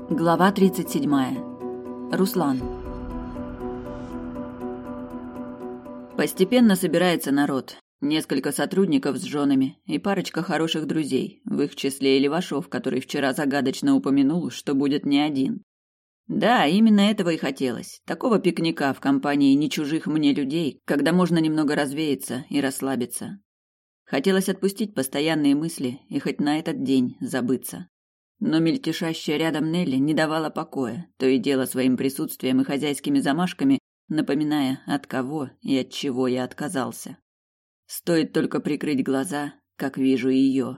Глава 37. Руслан. Постепенно собирается народ. Несколько сотрудников с женами и парочка хороших друзей, в их числе и Левашов, который вчера загадочно упомянул, что будет не один. Да, именно этого и хотелось. Такого пикника в компании не чужих мне людей, когда можно немного развеяться и расслабиться. Хотелось отпустить постоянные мысли и хоть на этот день забыться. Но мельтешащая рядом Нелли не давала покоя, то и дело своим присутствием и хозяйскими замашками, напоминая, от кого и от чего я отказался. Стоит только прикрыть глаза, как вижу ее.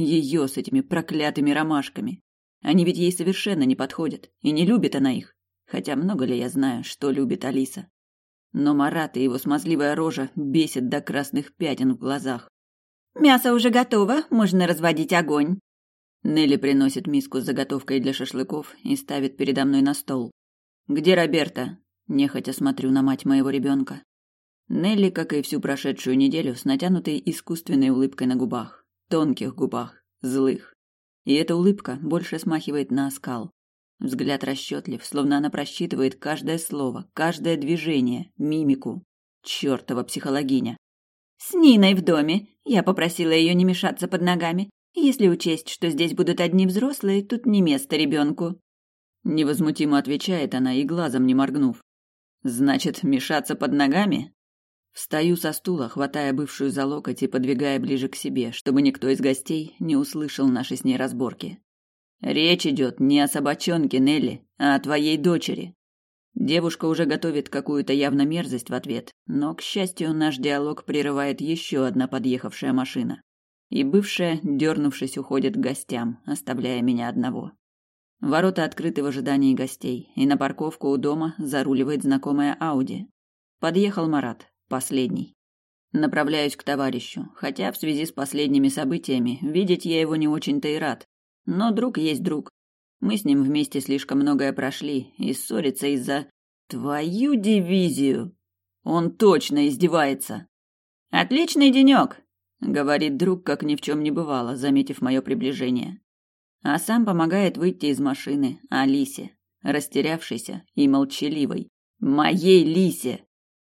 Ее с этими проклятыми ромашками. Они ведь ей совершенно не подходят, и не любит она их. Хотя много ли я знаю, что любит Алиса. Но Марат и его смазливая рожа бесит до красных пятен в глазах. «Мясо уже готово, можно разводить огонь». Нелли приносит миску с заготовкой для шашлыков и ставит передо мной на стол. «Где Роберта?» Нехотя смотрю на мать моего ребенка. Нелли, как и всю прошедшую неделю, с натянутой искусственной улыбкой на губах. Тонких губах, злых. И эта улыбка больше смахивает на оскал. Взгляд расчетлив, словно она просчитывает каждое слово, каждое движение, мимику. Чёртова психологиня. «С Ниной в доме. Я попросила ее не мешаться под ногами. Если учесть, что здесь будут одни взрослые, тут не место ребенку». Невозмутимо отвечает она и глазом не моргнув. «Значит, мешаться под ногами?» Встаю со стула, хватая бывшую за локоть и подвигая ближе к себе, чтобы никто из гостей не услышал наши с ней разборки. «Речь идет не о собачонке, Нелли, а о твоей дочери». Девушка уже готовит какую-то явно мерзость в ответ, но, к счастью, наш диалог прерывает еще одна подъехавшая машина. И бывшая, дернувшись, уходит к гостям, оставляя меня одного. Ворота открыты в ожидании гостей, и на парковку у дома заруливает знакомая Ауди. Подъехал Марат, последний. Направляюсь к товарищу, хотя в связи с последними событиями видеть я его не очень-то и рад. Но друг есть друг. Мы с ним вместе слишком многое прошли, и ссориться из-за... Твою дивизию! Он точно издевается. «Отличный денек!» — говорит друг, как ни в чем не бывало, заметив мое приближение. А сам помогает выйти из машины Алисе, растерявшейся и молчаливой. Моей Лисе!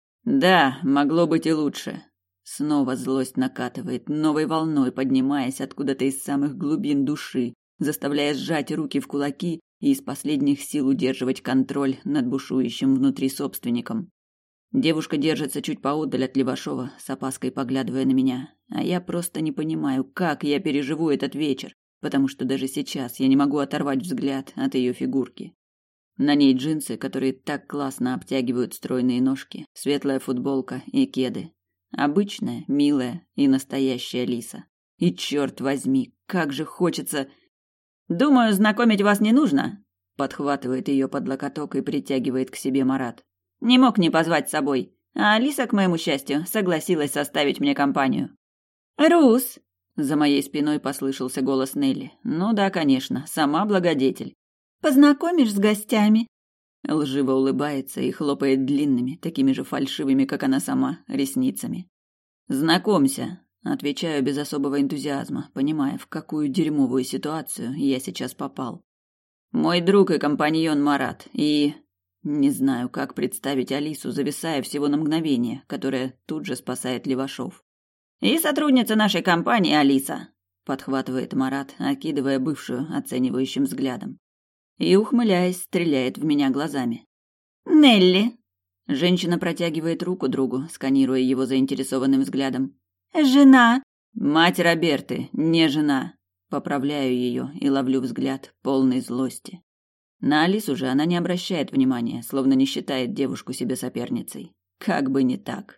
Да, могло быть и лучше. Снова злость накатывает, новой волной поднимаясь откуда-то из самых глубин души, заставляя сжать руки в кулаки и из последних сил удерживать контроль над бушующим внутри собственником. Девушка держится чуть поодаль от Левашова, с опаской поглядывая на меня, а я просто не понимаю, как я переживу этот вечер, потому что даже сейчас я не могу оторвать взгляд от ее фигурки. На ней джинсы, которые так классно обтягивают стройные ножки, светлая футболка и кеды. Обычная, милая и настоящая Лиса. И черт возьми, как же хочется... «Думаю, знакомить вас не нужно», — подхватывает ее под локоток и притягивает к себе Марат. «Не мог не позвать с собой. А Алиса, к моему счастью, согласилась составить мне компанию». «Рус!» — за моей спиной послышался голос Нелли. «Ну да, конечно, сама благодетель». «Познакомишь с гостями?» Лживо улыбается и хлопает длинными, такими же фальшивыми, как она сама, ресницами. «Знакомься», — отвечаю без особого энтузиазма, понимая, в какую дерьмовую ситуацию я сейчас попал. «Мой друг и компаньон Марат, и...» Не знаю, как представить Алису, зависая всего на мгновение, которое тут же спасает Левашов. «И сотрудница нашей компании Алиса», — подхватывает Марат, окидывая бывшую оценивающим взглядом. И, ухмыляясь, стреляет в меня глазами. «Нелли». Женщина протягивает руку другу, сканируя его заинтересованным взглядом. «Жена». «Мать Роберты, не жена». Поправляю ее и ловлю взгляд полной злости. На Алису же она не обращает внимания, словно не считает девушку себе соперницей. Как бы не так.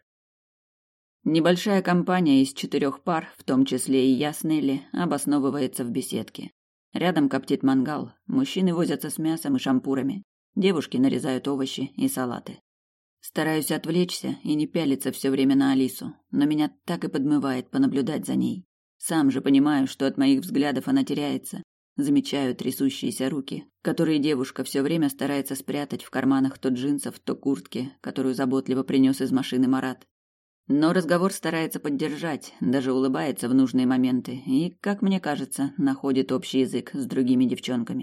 Небольшая компания из 4 пар, в том числе и я с Нелли, обосновывается в беседке. Рядом коптит мангал, мужчины возятся с мясом и шампурами, девушки нарезают овощи и салаты. Стараюсь отвлечься и не пялиться все время на Алису, но меня так и подмывает понаблюдать за ней. Сам же понимаю, что от моих взглядов она теряется. Замечаю трясущиеся руки, которые девушка все время старается спрятать в карманах то джинсов, то куртки, которую заботливо принес из машины Марат. Но разговор старается поддержать, даже улыбается в нужные моменты и, как мне кажется, находит общий язык с другими девчонками.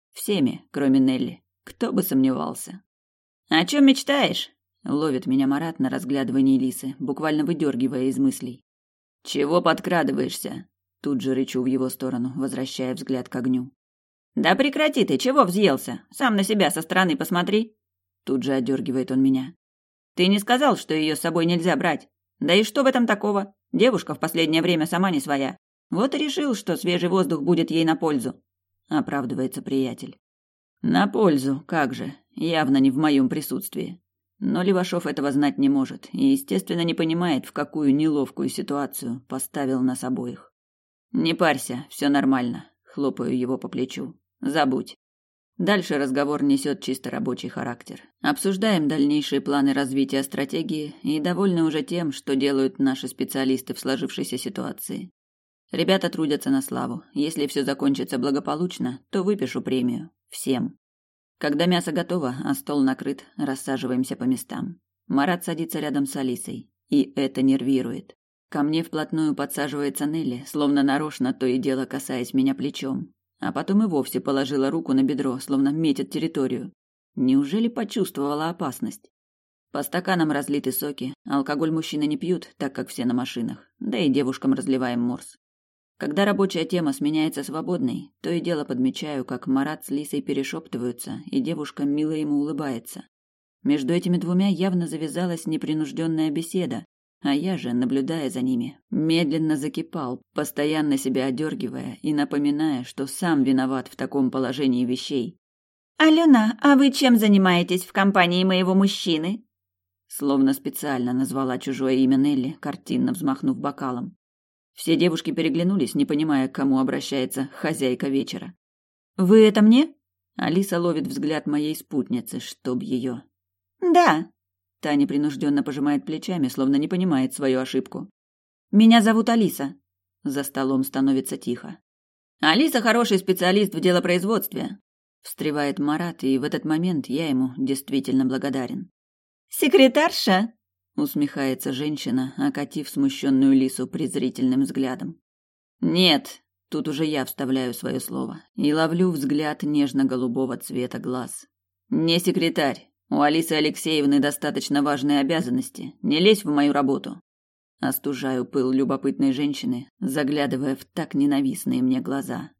Всеми, кроме Нелли. Кто бы сомневался. «О чем мечтаешь?» — ловит меня Марат на разглядывании Лисы, буквально выдергивая из мыслей. «Чего подкрадываешься?» — тут же рычу в его сторону, возвращая взгляд к огню. «Да прекрати ты, чего взъелся? Сам на себя со стороны посмотри!» Тут же одергивает он меня. «Ты не сказал, что ее с собой нельзя брать? Да и что в этом такого? Девушка в последнее время сама не своя. Вот и решил, что свежий воздух будет ей на пользу», — оправдывается приятель. «На пользу, как же, явно не в моем присутствии». Но Левашов этого знать не может и, естественно, не понимает, в какую неловкую ситуацию поставил нас обоих. «Не парься, все нормально», — хлопаю его по плечу. «Забудь». Дальше разговор несет чисто рабочий характер. Обсуждаем дальнейшие планы развития стратегии и довольны уже тем, что делают наши специалисты в сложившейся ситуации. Ребята трудятся на славу. Если все закончится благополучно, то выпишу премию. Всем. Когда мясо готово, а стол накрыт, рассаживаемся по местам. Марат садится рядом с Алисой, и это нервирует. Ко мне вплотную подсаживается Нелли, словно нарочно то и дело касаясь меня плечом. А потом и вовсе положила руку на бедро, словно метит территорию. Неужели почувствовала опасность? По стаканам разлиты соки, алкоголь мужчины не пьют, так как все на машинах, да и девушкам разливаем морс. Когда рабочая тема сменяется свободной, то и дело подмечаю, как Марат с Лисой перешептываются, и девушка мило ему улыбается. Между этими двумя явно завязалась непринужденная беседа, а я же, наблюдая за ними, медленно закипал, постоянно себя одергивая и напоминая, что сам виноват в таком положении вещей. «Алена, а вы чем занимаетесь в компании моего мужчины?» Словно специально назвала чужое имя Нелли, картинно взмахнув бокалом. Все девушки переглянулись, не понимая, к кому обращается хозяйка вечера. «Вы это мне?» Алиса ловит взгляд моей спутницы, чтоб ее. «Да». Та непринужденно пожимает плечами, словно не понимает свою ошибку. «Меня зовут Алиса». За столом становится тихо. «Алиса хороший специалист в делопроизводстве», — встревает Марат, и в этот момент я ему действительно благодарен. «Секретарша?» — усмехается женщина, окатив смущенную Лису презрительным взглядом. «Нет», — тут уже я вставляю свое слово и ловлю взгляд нежно-голубого цвета глаз. «Не секретарь. У Алисы Алексеевны достаточно важные обязанности. Не лезь в мою работу». Остужаю пыл любопытной женщины, заглядывая в так ненавистные мне глаза.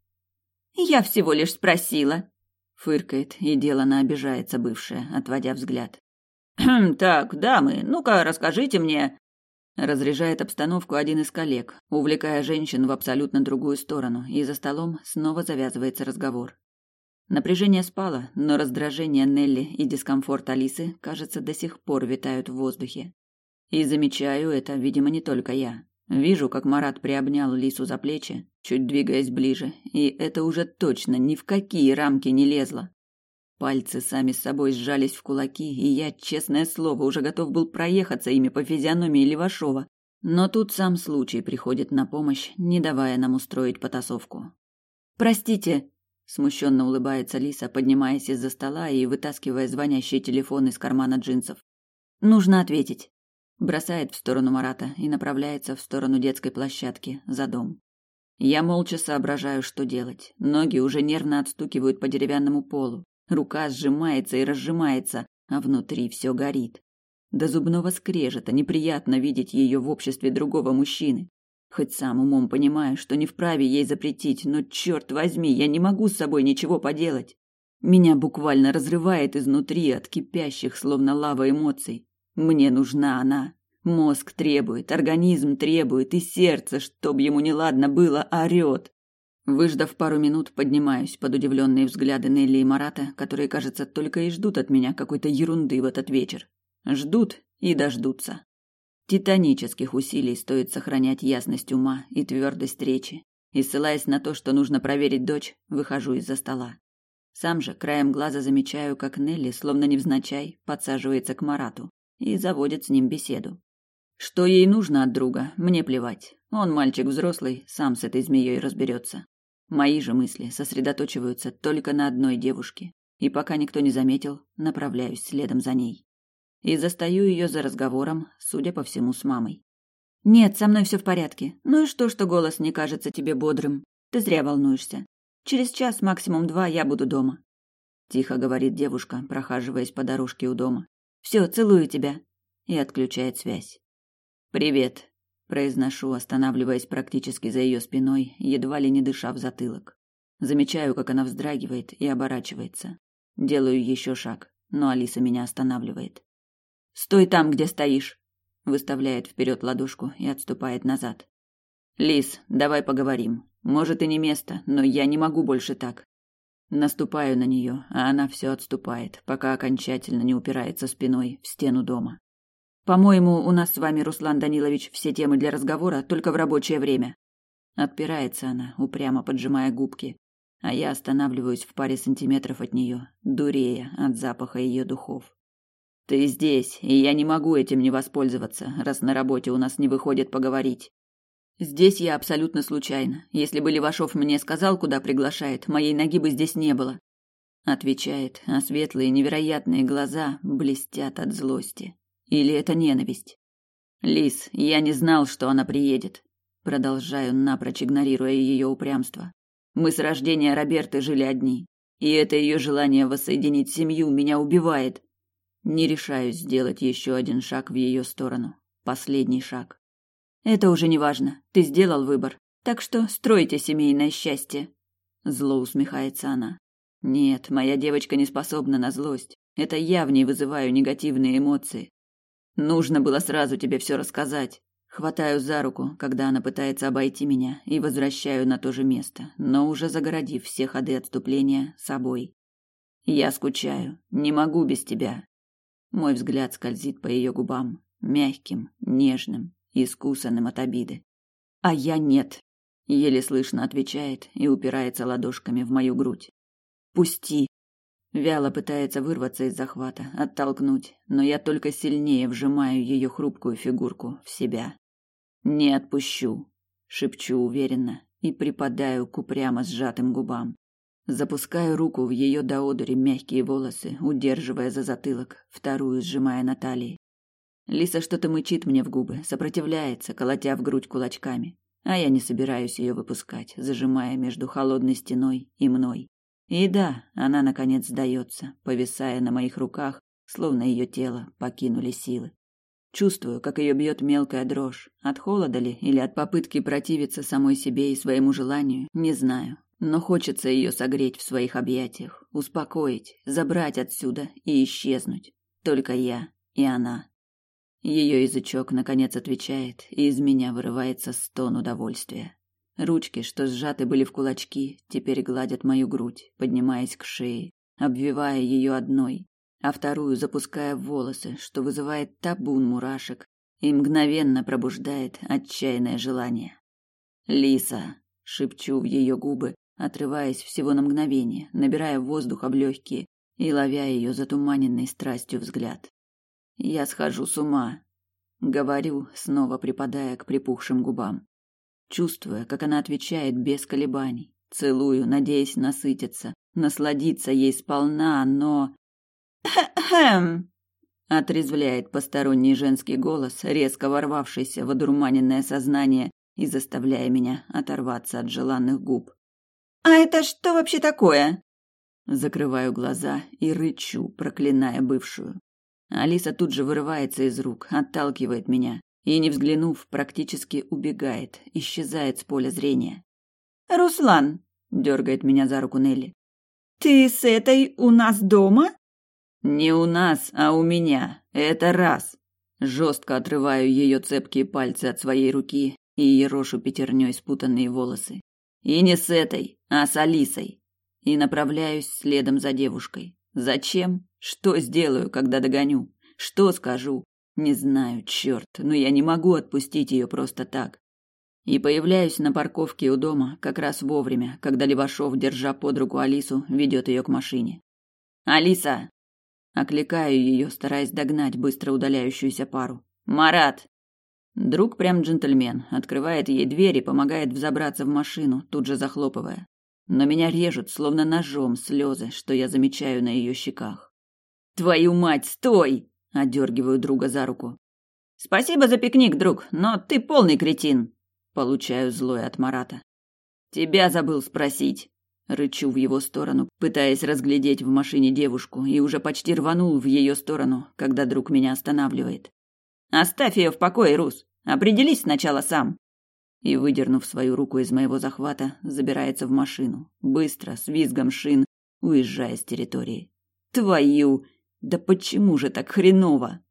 «Я всего лишь спросила», — фыркает и делано обижается бывшая, отводя взгляд. «Так, дамы, ну-ка расскажите мне...» Разряжает обстановку один из коллег, увлекая женщин в абсолютно другую сторону, и за столом снова завязывается разговор. Напряжение спало, но раздражение Нелли и дискомфорт Алисы, кажется, до сих пор витают в воздухе. И замечаю это, видимо, не только я. Вижу, как Марат приобнял Лису за плечи, чуть двигаясь ближе, и это уже точно ни в какие рамки не лезло. Пальцы сами с собой сжались в кулаки, и я, честное слово, уже готов был проехаться ими по физиономии Левашова. Но тут сам случай приходит на помощь, не давая нам устроить потасовку. «Простите», — смущенно улыбается Лиса, поднимаясь из-за стола и вытаскивая звонящий телефон из кармана джинсов. «Нужно ответить». Бросает в сторону Марата и направляется в сторону детской площадки, за дом. Я молча соображаю, что делать. Ноги уже нервно отстукивают по деревянному полу. Рука сжимается и разжимается, а внутри все горит. До зубного скрежета неприятно видеть ее в обществе другого мужчины. Хоть сам умом понимаю, что не вправе ей запретить, но, черт возьми, я не могу с собой ничего поделать. Меня буквально разрывает изнутри от кипящих, словно лава, эмоций. Мне нужна она. Мозг требует, организм требует, и сердце, чтоб ему неладно было, орет. Выждав пару минут, поднимаюсь под удивленные взгляды Нелли и Марата, которые, кажется, только и ждут от меня какой-то ерунды в этот вечер. Ждут и дождутся. Титанических усилий стоит сохранять ясность ума и твердость речи. И, ссылаясь на то, что нужно проверить дочь, выхожу из-за стола. Сам же краем глаза замечаю, как Нелли, словно невзначай, подсаживается к Марату и заводит с ним беседу. Что ей нужно от друга, мне плевать. Он мальчик взрослый, сам с этой змеей разберется. Мои же мысли сосредоточиваются только на одной девушке, и пока никто не заметил, направляюсь следом за ней. И застаю ее за разговором, судя по всему, с мамой. «Нет, со мной все в порядке. Ну и что голос не кажется тебе бодрым? Ты зря волнуешься. Через час, максимум 2, я буду дома. Тихо говорит девушка, прохаживаясь по дорожке у дома. Все, целую тебя. И отключает связь. Привет, произношу, останавливаясь практически за ее спиной, едва ли не дыша в затылок. Замечаю, как она вздрагивает и оборачивается. Делаю еще шаг, но Алиса меня останавливает. Стой там, где стоишь. Выставляет вперед ладошку и отступает назад. Лис, давай поговорим. Может, и не место, но я не могу больше так. Наступаю на нее, а она все отступает, пока окончательно не упирается спиной в стену дома. По-моему, у нас с вами, Руслан Данилович, все темы для разговора только в рабочее время. Отпирается она, упрямо поджимая губки, а я останавливаюсь в паре сантиметров от нее, дурея от запаха ее духов. Ты здесь, и я не могу этим не воспользоваться, раз на работе у нас не выходит поговорить. Здесь я абсолютно случайно. Если бы Левашов мне сказал, куда приглашает, моей ноги бы здесь не было. Отвечает, а светлые невероятные глаза блестят от злости. Или это ненависть? Лис, я не знал, что она приедет. Продолжаю, напрочь игнорируя ее упрямство. Мы с рождения Роберты жили одни, и это ее желание воссоединить семью меня убивает. Не решаюсь сделать еще один шаг в ее сторону. Последний шаг. Это уже не важно. Ты сделал выбор. Так что стройте семейное счастье. Зло усмехается она. Нет, моя девочка не способна на злость. Это я в ней вызываю негативные эмоции. Нужно было сразу тебе все рассказать. Хватаю за руку, когда она пытается обойти меня, и возвращаю на то же место, но уже загородив все ходы отступления собой. Я скучаю. Не могу без тебя. Мой взгляд скользит по ее губам, мягким, нежным, искусанным от обиды. А я нет, еле слышно отвечает и упирается ладошками в мою грудь. Пусти. Вяло пытается вырваться из захвата, оттолкнуть, но я только сильнее вжимаю ее хрупкую фигурку в себя. Не отпущу, шепчу уверенно и припадаю к упрямо сжатым губам. Запускаю руку в ее до одури мягкие волосы, удерживая за затылок, вторую сжимая на талии. Лиса что-то мычит мне в губы, сопротивляется, колотя в грудь кулачками, а я не собираюсь ее выпускать, зажимая между холодной стеной и мной. И да, она наконец сдается, повисая на моих руках, словно ее тело покинули силы. Чувствую, как ее бьет мелкая дрожь, от холода ли или от попытки противиться самой себе и своему желанию, не знаю. Но хочется ее согреть в своих объятиях, успокоить, забрать отсюда и исчезнуть. Только я и она. Ее язычок наконец отвечает, и из меня вырывается стон удовольствия. Ручки, что сжаты были в кулачки, теперь гладят мою грудь, поднимаясь к шее, обвивая ее одной, а вторую запуская в волосы, что вызывает табун мурашек и мгновенно пробуждает отчаянное желание. «Лиса!» — шепчу в ее губы, отрываясь всего на мгновение, набирая воздуха в легкие и ловя ее затуманенный страстью взгляд. Я схожу с ума, говорю, снова припадая к припухшим губам. Чувствуя, как она отвечает без колебаний, целую, надеясь насытиться, насладиться ей сполна, но... «Хм!» — отрезвляет посторонний женский голос, резко ворвавшийся в одурманенное сознание и заставляя меня оторваться от желанных губ. «А это что вообще такое?» Закрываю глаза и рычу, проклиная бывшую. Алиса тут же вырывается из рук, отталкивает меня и, не взглянув, практически убегает, исчезает с поля зрения. «Руслан!» — дергает меня за руку Нелли. «Ты с этой у нас дома?» «Не у нас, а у меня. Это раз!» Жестко отрываю ее цепкие пальцы от своей руки и ерошу пятерней спутанные волосы. «И не с этой, а с Алисой!» И направляюсь следом за девушкой. Зачем? Что сделаю, когда догоню? Что скажу? Не знаю, черт, но я не могу отпустить ее просто так. И появляюсь на парковке у дома как раз вовремя, когда Левашов, держа под руку Алису, ведет ее к машине. «Алиса!» Окликаю ее, стараясь догнать быстро удаляющуюся пару. «Марат!» Друг прям джентльмен, открывает ей дверь и помогает взобраться в машину, тут же захлопывая. Но меня режут, словно ножом, слезы, что я замечаю на ее щеках. «Твою мать, стой!» – одергиваю друга за руку. «Спасибо за пикник, друг, но ты полный кретин!» – получаю злое от Марата. «Тебя забыл спросить!» – Рычу в его сторону, пытаясь разглядеть в машине девушку, и уже почти рванул в ее сторону, когда друг меня останавливает. «Оставь ее в покое, Рус. Определись сначала сам». И, выдернув свою руку из моего захвата, забирается в машину, быстро, с визгом шин, уезжая с территории. Твою! Да почему же так хреново?